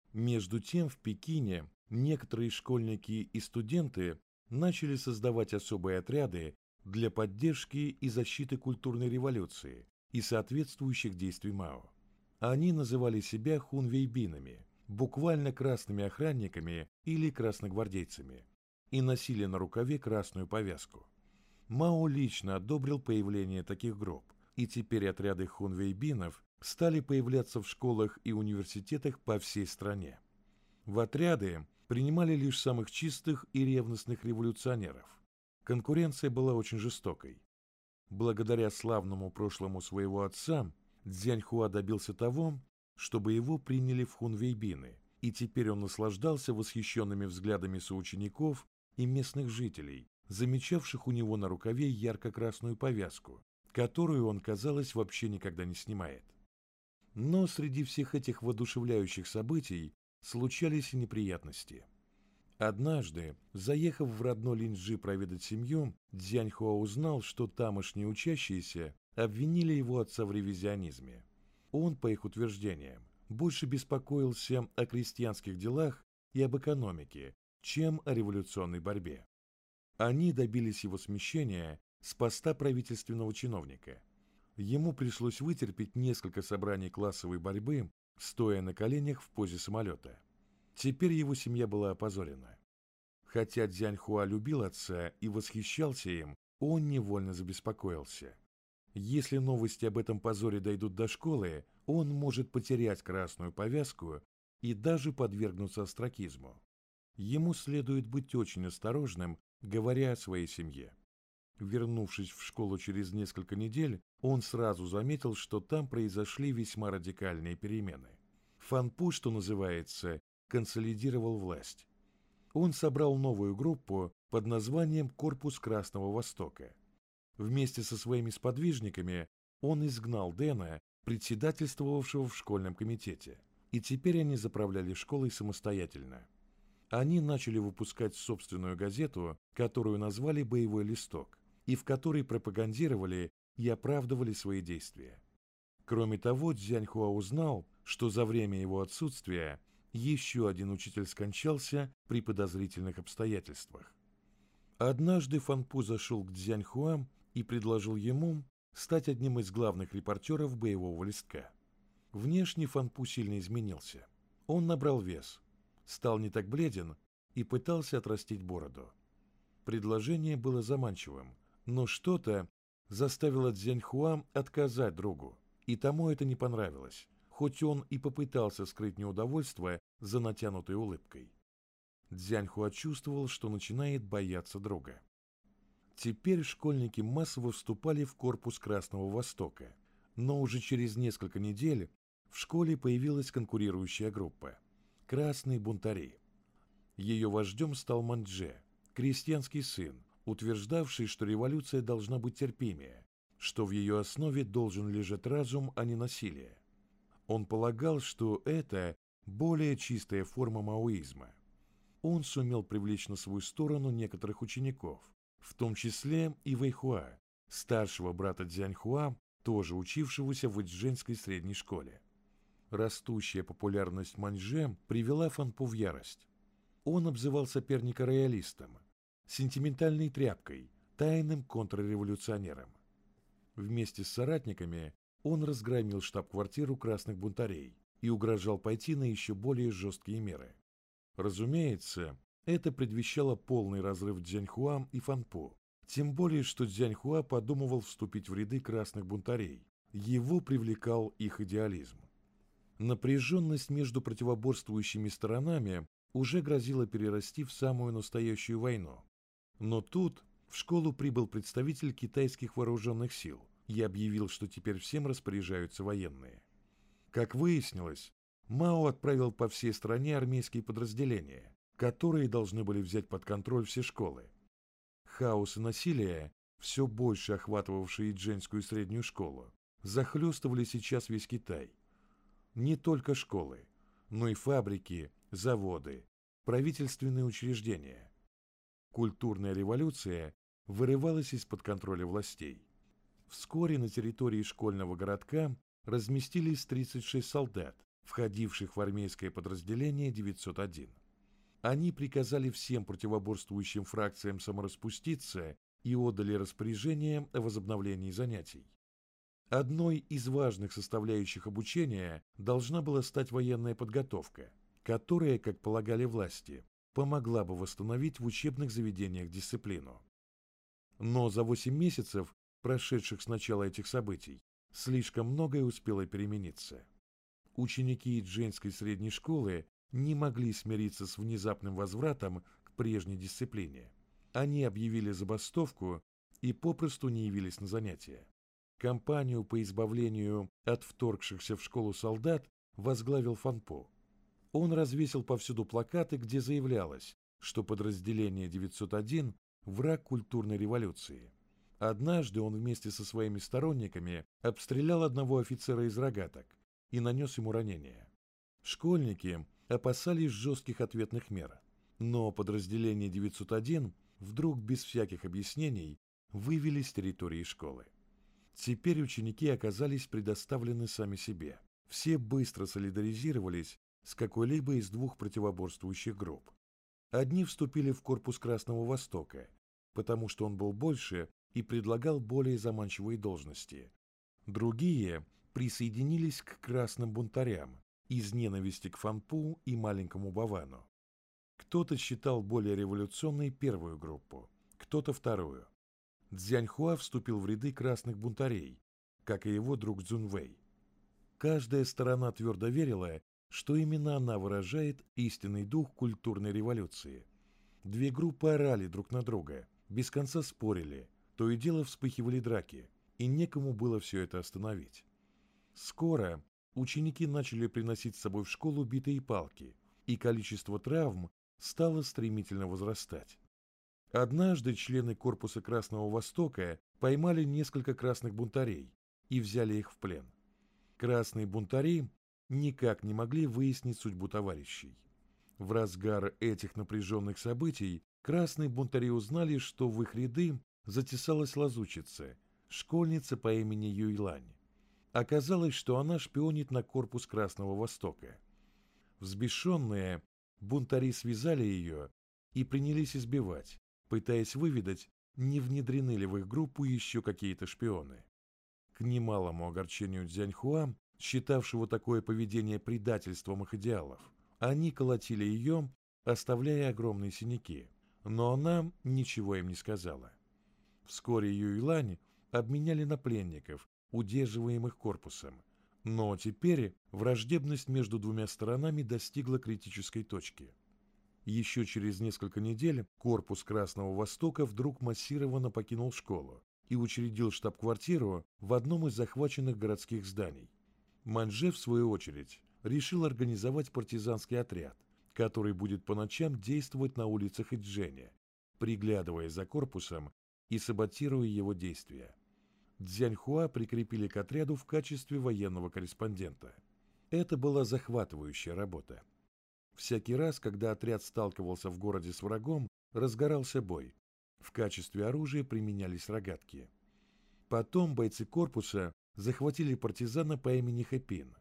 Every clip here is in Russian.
Между тем в Пекине некоторые школьники и студенты начали создавать особые отряды для поддержки и защиты культурной революции и соответствующих действий Мао. Они называли себя хунвейбинами, буквально красными охранниками или красногвардейцами, и носили на рукаве красную повязку. Мао лично одобрил появление таких групп, и теперь отряды хунвейбинов стали появляться в школах и университетах по всей стране. В отряды принимали лишь самых чистых и ревностных революционеров. Конкуренция была очень жестокой. Благодаря славному прошлому своего отца, Цзяньхуа добился того, чтобы его приняли в хунвейбины, и теперь он наслаждался восхищенными взглядами соучеников и местных жителей, замечавших у него на рукаве ярко-красную повязку, которую он, казалось, вообще никогда не снимает. Но среди всех этих воодушевляющих событий случались и неприятности. Однажды, заехав в родной Линьчжи проведать семью, Цзяньхуа узнал, что тамошние учащиеся обвинили его отца в ревизионизме. Он, по их утверждениям, больше беспокоился о крестьянских делах и об экономике, чем о революционной борьбе. Они добились его смещения с поста правительственного чиновника. Ему пришлось вытерпеть несколько собраний классовой борьбы, стоя на коленях в позе самолета. Теперь его семья была опозорена. Хотя Цзяньхуа любил отца и восхищался им, он невольно забеспокоился. Если новости об этом позоре дойдут до школы, он может потерять красную повязку и даже подвергнуться остракизму. Ему следует быть очень осторожным, говоря о своей семье. Вернувшись в школу через несколько недель, он сразу заметил, что там произошли весьма радикальные перемены. Фанпу, что называется, консолидировал власть. Он собрал новую группу под названием «Корпус Красного Востока». Вместе со своими сподвижниками он изгнал Дэна, председательствовавшего в школьном комитете, и теперь они заправляли школой самостоятельно. Они начали выпускать собственную газету, которую назвали «Боевой листок», и в которой пропагандировали и оправдывали свои действия. Кроме того, Цзяньхуа узнал, что за время его отсутствия еще один учитель скончался при подозрительных обстоятельствах. Однажды Фанпу зашел к Цзяньхуа и предложил ему стать одним из главных репортеров «Боевого листка». Внешне Фанпу сильно изменился. Он набрал вес, стал не так бледен и пытался отрастить бороду. Предложение было заманчивым, но что-то заставило Цзяньхуа отказать другу, и тому это не понравилось, хоть он и попытался скрыть неудовольствие за натянутой улыбкой. Цзяньхуа чувствовал, что начинает бояться друга. Теперь школьники массово вступали в корпус Красного Востока, но уже через несколько недель в школе появилась конкурирующая группа – Красные бунтари. Ее вождем стал Мандже, крестьянский сын, утверждавший, что революция должна быть терпимее, что в ее основе должен лежать разум, а не насилие. Он полагал, что это более чистая форма маоизма. Он сумел привлечь на свою сторону некоторых учеников, в том числе и Вэйхуа, старшего брата Цзяньхуа, тоже учившегося в Ичжэньской средней школе. Растущая популярность Маньчжэ привела Фанпу в ярость. Он обзывал соперника роялистом, сентиментальной тряпкой, тайным контрреволюционером. Вместе с соратниками он разгромил штаб-квартиру красных бунтарей и угрожал пойти на еще более жесткие меры. Разумеется, это предвещало полный разрыв Цзяньхуа и Фанпу, тем более, что Цзяньхуа подумывал вступить в ряды красных бунтарей. Его привлекал их идеализм. Напряженность между противоборствующими сторонами уже грозила перерасти в самую настоящую войну. Но тут в школу прибыл представитель китайских вооруженных сил и объявил, что теперь всем распоряжаются военные. Как выяснилось, Мао отправил по всей стране армейские подразделения, которые должны были взять под контроль все школы. Хаос и насилие, все больше охватывавшие Ичжэньскую среднюю школу, захлестывали сейчас весь Китай. Не только школы, но и фабрики, заводы, правительственные учреждения. Культурная революция вырывалась из-под контроля властей. Вскоре на территории школьного городка разместились 36 солдат, входивших в армейское подразделение 901. Они приказали всем противоборствующим фракциям самораспуститься и отдали распоряжение о возобновлении занятий. Одной из важных составляющих обучения должна была стать военная подготовка, которая, как полагали власти, помогла бы восстановить в учебных заведениях дисциплину. Но за 8 месяцев, прошедших с начала этих событий, слишком многое успело перемениться. Ученики Идженской средней школы не могли смириться с внезапным возвратом к прежней дисциплине. Они объявили забастовку и попросту не явились на занятия. Кампанию по избавлению от вторгшихся в школу солдат возглавил Фанпо. Он развесил повсюду плакаты, где заявлялось, что подразделение 901 – враг культурной революции. Однажды он вместе со своими сторонниками обстрелял одного офицера из рогаток и нанес ему ранение. Школьники опасались жестких ответных мер, но подразделение 901 вдруг без всяких объяснений вывели с территории школы. Теперь ученики оказались предоставлены сами себе. Все быстро солидаризировались с какой-либо из двух противоборствующих групп. Одни вступили в корпус Красного Востока, потому что он был больше и предлагал более заманчивые должности. Другие присоединились к красным бунтарям из ненависти к Фанпу и маленькому Бавану. Кто-то считал более революционной первую группу, кто-то вторую. Цзяньхуа вступил в ряды красных бунтарей, как и его друг Цзуньвэй. Каждая сторона твердо верила, что именно она выражает истинный дух культурной революции. Две группы орали друг на друга, без конца спорили, то и дело вспыхивали драки, и некому было все это остановить. Скоро ученики начали приносить с собой в школу битые палки, и количество травм стало стремительно возрастать. Однажды члены корпуса Красного Востока поймали несколько красных бунтарей и взяли их в плен. Красные бунтари никак не могли выяснить судьбу товарищей. В разгар этих напряженных событий красные бунтари узнали, что в их ряды затесалась лазутчица, школьница по имени Юйлань. Оказалось, что она шпионит на корпус Красного Востока. Взбешенные, бунтари связали ее и принялись избивать, пытаясь выведать, не внедрены ли в их группу еще какие-то шпионы. К немалому огорчению Цзяньхуа, считавшего такое поведение предательством их идеалов, они колотили ее, оставляя огромные синяки, но она ничего им не сказала. Вскоре Юйлань обменяли на пленников, удерживаемых корпусом, но теперь враждебность между двумя сторонами достигла критической точки. Еще через несколько недель корпус Красного Востока вдруг массированно покинул школу и учредил штаб-квартиру в одном из захваченных городских зданий. Манже, в свою очередь, решил организовать партизанский отряд, который будет по ночам действовать на улицах Иджэня, приглядывая за корпусом и саботируя его действия. Цзяньхуа прикрепили к отряду в качестве военного корреспондента. Это была захватывающая работа. Всякий раз, когда отряд сталкивался в городе с врагом, разгорался бой. В качестве оружия применялись рогатки. Потом бойцы корпуса захватили партизана по имени Хэпин.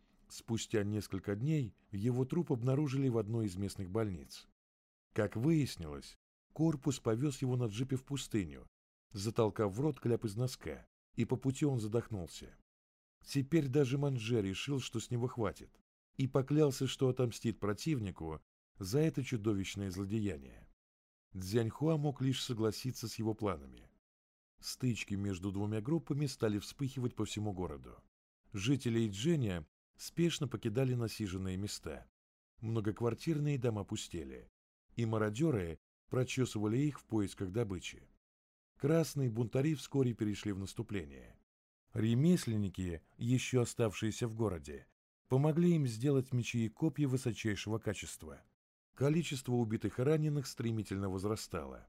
Спустя несколько дней его труп обнаружили в одной из местных больниц. Как выяснилось, корпус повез его на джипе в пустыню, затолкав в рот кляп из носка, и по пути он задохнулся. Теперь даже Манже решил, что с него хватит, и поклялся, что отомстит противнику за это чудовищное злодеяние. Цзяньхуа мог лишь согласиться с его планами. Стычки между двумя группами стали вспыхивать по всему городу. Жители Иджэня спешно покидали насиженные места. Многоквартирные дома пустели, и мародеры прочесывали их в поисках добычи. Красные бунтари вскоре перешли в наступление. Ремесленники, еще оставшиеся в городе, помогли им сделать мечи и копья высочайшего качества. Количество убитых и раненых стремительно возрастало.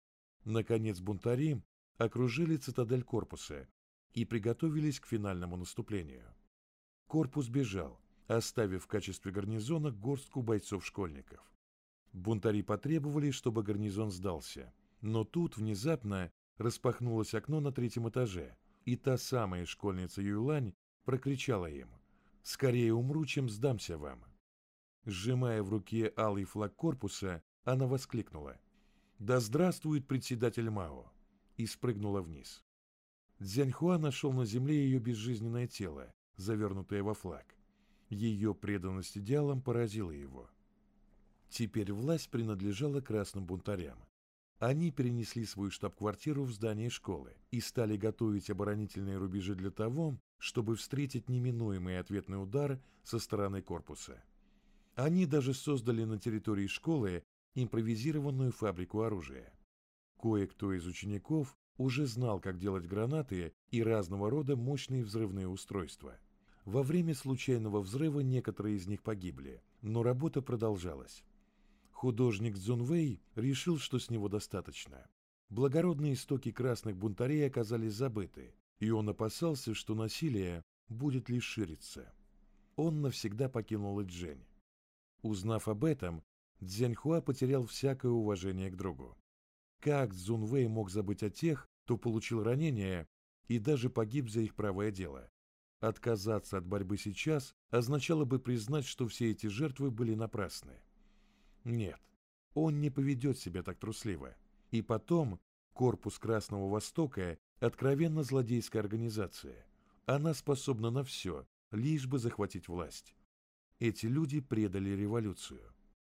Наконец бунтари окружили цитадель корпуса и приготовились к финальному наступлению. Корпус бежал, оставив в качестве гарнизона горстку бойцов-школьников. Бунтари потребовали, чтобы гарнизон сдался, но тут внезапно распахнулось окно на 3-м этаже, и та самая школьница Юйлань прокричала им: Скорее умру, чем сдамся вам». Сжимая в руке алый флаг корпуса, она воскликнула: «Да здравствует председатель Мао!» и спрыгнула вниз. Цзяньхуа нашел на земле ее безжизненное тело, завернутое во флаг. Ее преданность идеалам поразила его. Теперь власть принадлежала красным бунтарям. Они перенесли свою штаб-квартиру в здание школы и стали готовить оборонительные рубежи для того, чтобы встретить неминуемый ответный удар со стороны корпуса. Они даже создали на территории школы импровизированную фабрику оружия. Кое-кто из учеников уже знал, как делать гранаты и разного рода мощные взрывные устройства. Во время случайного взрыва некоторые из них погибли, но работа продолжалась. Художник Цзун Вэй решил, что с него достаточно. Благородные истоки красных бунтарей оказались забыты, и он опасался, что насилие будет лишь шириться. Он навсегда покинул Иджень. Узнав об этом, Цзяньхуа потерял всякое уважение к другу. Как Цзун Вэй мог забыть о тех, кто получил ранения и даже погиб за их правое дело? Отказаться от борьбы сейчас означало бы признать, что все эти жертвы были напрасны. Нет, он не поведет себя так трусливо. И потом, корпус Красного Востока – откровенно злодейская организация. Она способна на все, лишь бы захватить власть. Эти люди предали революцию.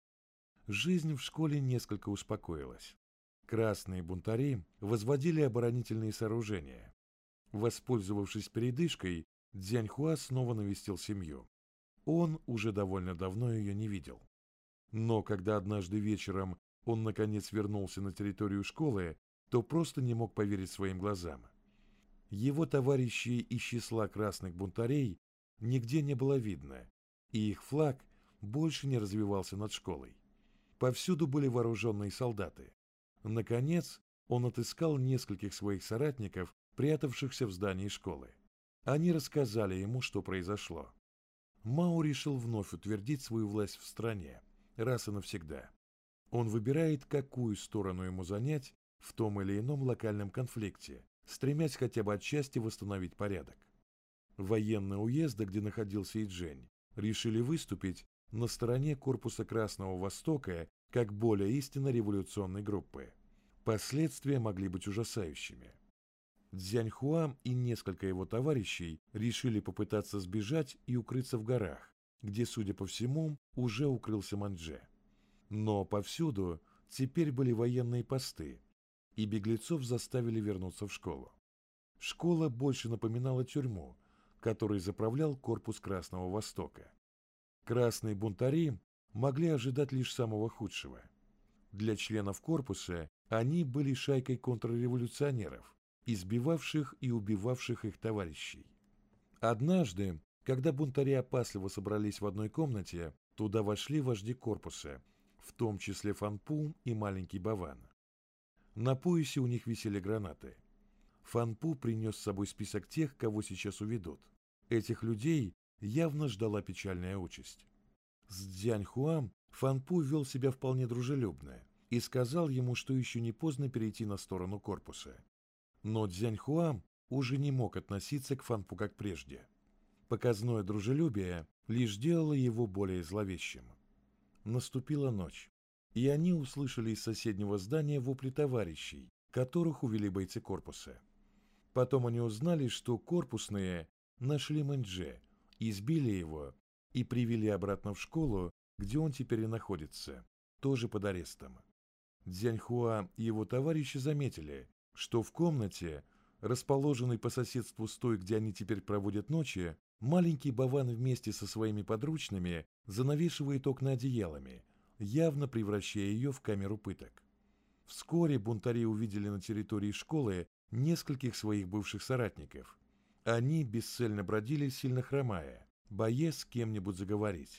Жизнь в школе несколько успокоилась. Красные бунтари возводили оборонительные сооружения. Воспользовавшись передышкой, Цзяньхуа снова навестил семью. Он уже довольно давно ее не видел. Но когда однажды вечером он наконец вернулся на территорию школы, то просто не мог поверить своим глазам. Его товарищей из числа красных бунтарей нигде не было видно, и их флаг больше не развивался над школой. Повсюду были вооруженные солдаты. Наконец, он отыскал нескольких своих соратников, прятавшихся в здании школы. Они рассказали ему, что произошло. Мао решил вновь утвердить свою власть в стране, раз и навсегда. Он выбирает, какую сторону ему занять в том или ином локальном конфликте, стремясь хотя бы отчасти восстановить порядок. Военные уезды, где находился Иджень, решили выступить на стороне корпуса Красного Востока как более истинно революционной группы. Последствия могли быть ужасающими. Цзяньхуа и несколько его товарищей решили попытаться сбежать и укрыться в горах, где, судя по всему, уже укрылся Мандже. Но повсюду теперь были военные посты, и беглецов заставили вернуться в школу. Школа больше напоминала тюрьму, которой заправлял корпус Красного Востока. Красные бунтари могли ожидать лишь самого худшего. Для членов корпуса они были шайкой контрреволюционеров, избивавших и убивавших их товарищей. Однажды, когда бунтари опасливо собрались в одной комнате, туда вошли вожди корпуса, в том числе Фанпу и маленький Баван. На поясе у них висели гранаты. Фанпу принес с собой список тех, кого сейчас уведут. Этих людей явно ждала печальная участь. С Цзяньхуа Фанпу вел себя вполне дружелюбно и сказал ему, что еще не поздно перейти на сторону корпуса. Но Цзяньхуа уже не мог относиться к Фанпу как прежде. Показное дружелюбие лишь делало его более зловещим. Наступила ночь, и они услышали из соседнего здания вопли товарищей, которых увели бойцы корпуса. Потом они узнали, что корпусные нашли Мандже, избили его и привели обратно в школу, где он теперь и находится, тоже под арестом. Цзяньхуа и его товарищи заметили, что в комнате, расположенной по соседству с той, где они теперь проводят ночи, маленький Баван вместе со своими подручными занавешивает окна одеялами, явно превращая ее в камеру пыток. Вскоре бунтари увидели на территории школы нескольких своих бывших соратников. Они бесцельно бродили, сильно хромая, боясь с кем-нибудь заговорить.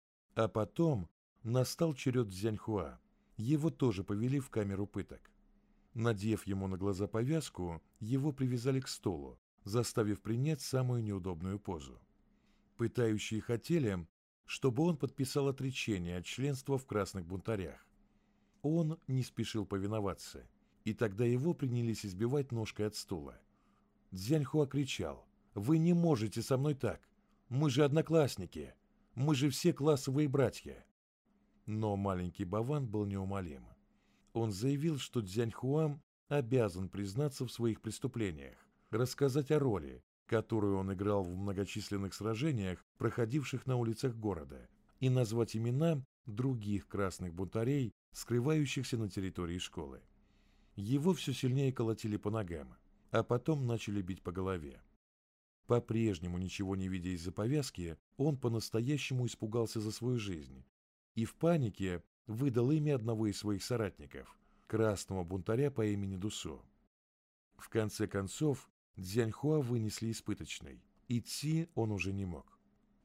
А потом настал черед Цзяньхуа. Его тоже повели в камеру пыток. Надев ему на глаза повязку, его привязали к столу, заставив принять самую неудобную позу. Пытающие хотели, чтобы он подписал отречение от членства в красных бунтарях. Он не спешил повиноваться, и тогда его принялись избивать ножкой от стула. Цзяньхуа кричал: «Вы не можете со мной так! Мы же одноклассники! Мы же все классовые братья!» Но маленький Баван был неумолим. Он заявил, что Цзяньхуа обязан признаться в своих преступлениях, рассказать о роли, которую он играл в многочисленных сражениях, проходивших на улицах города, и назвать имена других красных бунтарей, скрывающихся на территории школы. Его все сильнее колотили по ногам, а потом начали бить по голове. По-прежнему, ничего не видя из-за повязки, он по-настоящему испугался за свою жизнь и в панике выдал имя одного из своих соратников, красного бунтаря по имени Дусо. В конце концов, Цзяньхуа вынесли испыточный. Идти он уже не мог.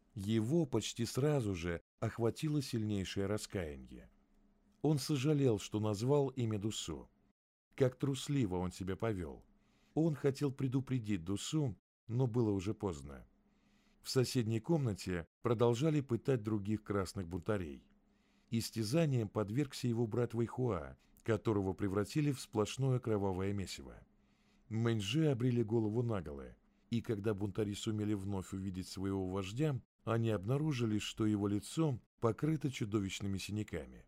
Его почти сразу же охватило сильнейшее раскаяние. Он сожалел, что назвал имя Дусо. Как трусливо он себя повел. Он хотел предупредить Дусу, но было уже поздно. В соседней комнате продолжали пытать других красных бунтарей. Истязанием подвергся его брат Вэйхуа, которого превратили в сплошное кровавое месиво. Мэньчжи обрили голову наголо, и когда бунтари сумели вновь увидеть своего вождя, они обнаружили, что его лицо покрыто чудовищными синяками.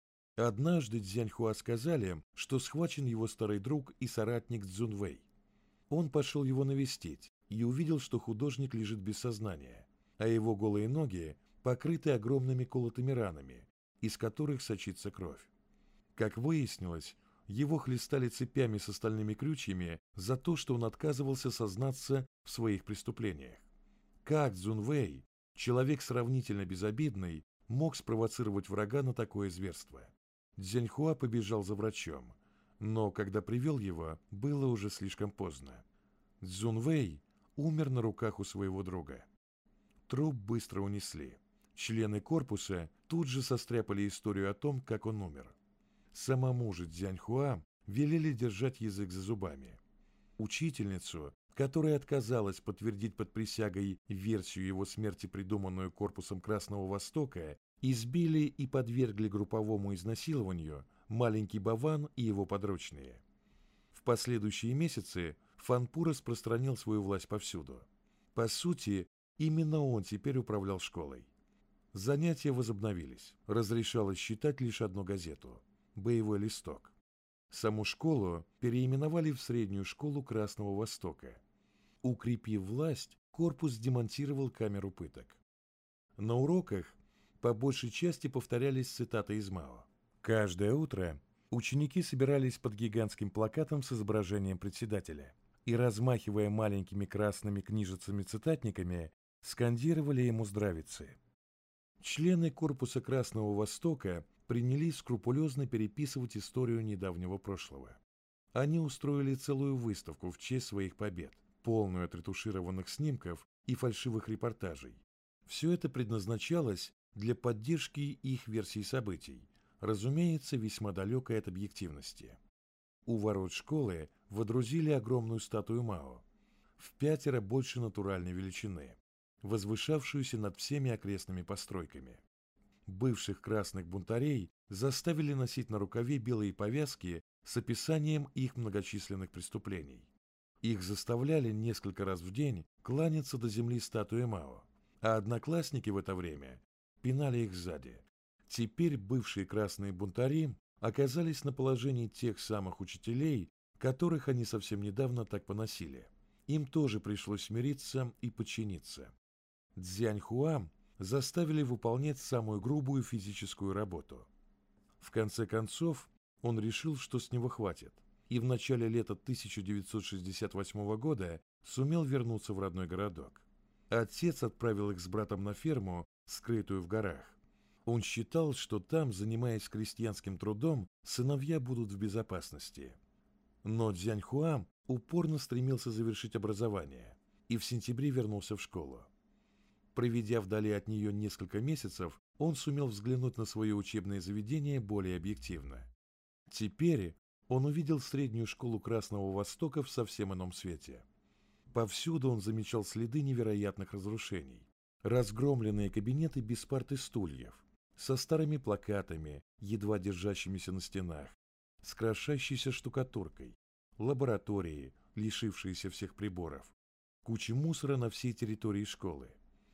Однажды Цзяньхуа сказали, что схвачен его старый друг и соратник Цзунвэй. Он пошел его навестить и увидел, что художник лежит без сознания, а его голые ноги покрыты огромными колотыми ранами, из которых сочится кровь. Как выяснилось, его хлестали цепями с стальными крючьями за то, что он отказывался сознаться в своих преступлениях. Как Цзунвэй, человек сравнительно безобидный, мог спровоцировать врага на такое зверство? Цзяньхуа побежал за врачом, но когда привел его, было уже слишком поздно. Цзунвэй умер на руках у своего друга. Труп быстро унесли. Члены корпуса тут же состряпали историю о том, как он умер. Самому же Цзяньхуа велели держать язык за зубами. Учительницу, которая отказалась подтвердить под присягой версию его смерти, придуманную корпусом Красного Востока, избили и подвергли групповому изнасилованию маленький Баван и его подручные. В последующие месяцы Фанпу распространил свою власть повсюду. По сути, именно он теперь управлял школой. Занятия возобновились. Разрешалось читать лишь одну газету – «Боевой листок». Саму школу переименовали в Среднюю школу Красного Востока. Укрепив власть, корпус демонтировал камеру пыток. На уроках по большей части повторялись цитаты из Мао. Каждое утро ученики собирались под гигантским плакатом с изображением председателя и, размахивая маленькими красными книжицами-цитатниками, скандировали ему здравицы. Члены корпуса Красного Востока принялись скрупулезно переписывать историю недавнего прошлого. Они устроили целую выставку в честь своих побед, полную отретушированных снимков и фальшивых репортажей. Все это предназначалось для поддержки их версий событий, разумеется, весьма далекой от объективности. У ворот школы водрузили огромную статую Мао, в 5 больше натуральной величины, возвышавшуюся над всеми окрестными постройками. Бывших красных бунтарей заставили носить на рукаве белые повязки с описанием их многочисленных преступлений. Их заставляли несколько раз в день кланяться до земли статуи Мао, а одноклассники в это время пинали их сзади. Теперь бывшие красные бунтари оказались на положении тех самых учителей, которых они совсем недавно так поносили. Им тоже пришлось смириться и подчиниться. Цзяньхуа заставили выполнять самую грубую физическую работу. В конце концов, он решил, что с него хватит, и в начале лета 1968 года сумел вернуться в родной городок. Отец отправил их с братом на ферму, скрытую в горах. Он считал, что там, занимаясь крестьянским трудом, сыновья будут в безопасности. Но Цзяньхуа упорно стремился завершить образование и в сентябре вернулся в школу. Проведя вдали от нее несколько месяцев, он сумел взглянуть на свое учебное заведение более объективно. Теперь он увидел среднюю школу Красного Востока в совсем ином свете. Повсюду он замечал следы невероятных разрушений. Разгромленные кабинеты без парт и стульев, со старыми плакатами, едва держащимися на стенах, с крошащейся штукатуркой, лаборатории, лишившиеся всех приборов, кучи мусора на всей территории школы.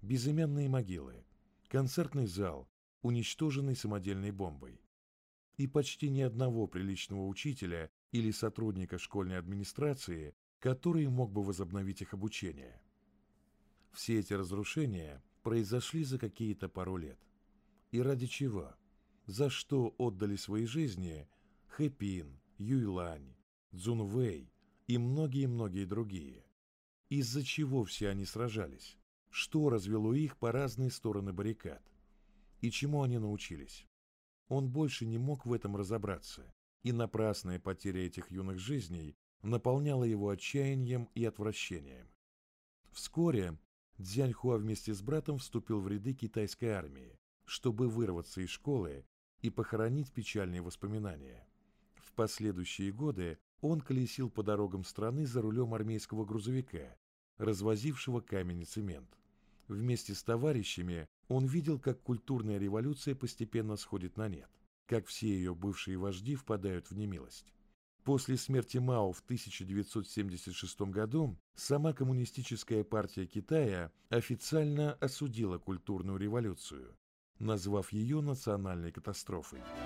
безымянные могилы, концертный зал, уничтоженный самодельной бомбой. И почти ни одного приличного учителя или сотрудника школьной администрации, который мог бы возобновить их обучение. Все эти разрушения произошли за какие-то пару лет. И ради чего? За что отдали свои жизни Хэпин, Юйлань, Цзунвэй и многие-многие другие? Из-за чего все они сражались? Что развело их по разные стороны баррикад? И чему они научились? Он больше не мог в этом разобраться, и напрасная потеря этих юных жизней наполняла его отчаянием и отвращением. Вскоре Цзяньхуа вместе с братом вступил в ряды китайской армии, чтобы вырваться из школы и похоронить печальные воспоминания. В последующие годы он колесил по дорогам страны за рулем армейского грузовика, развозившего камень и цемент. Вместе с товарищами он видел, как культурная революция постепенно сходит на нет, как все ее бывшие вожди впадают в немилость. После смерти Мао в 1976 году сама Коммунистическая партия Китая официально осудила культурную революцию, назвав ее национальной катастрофой.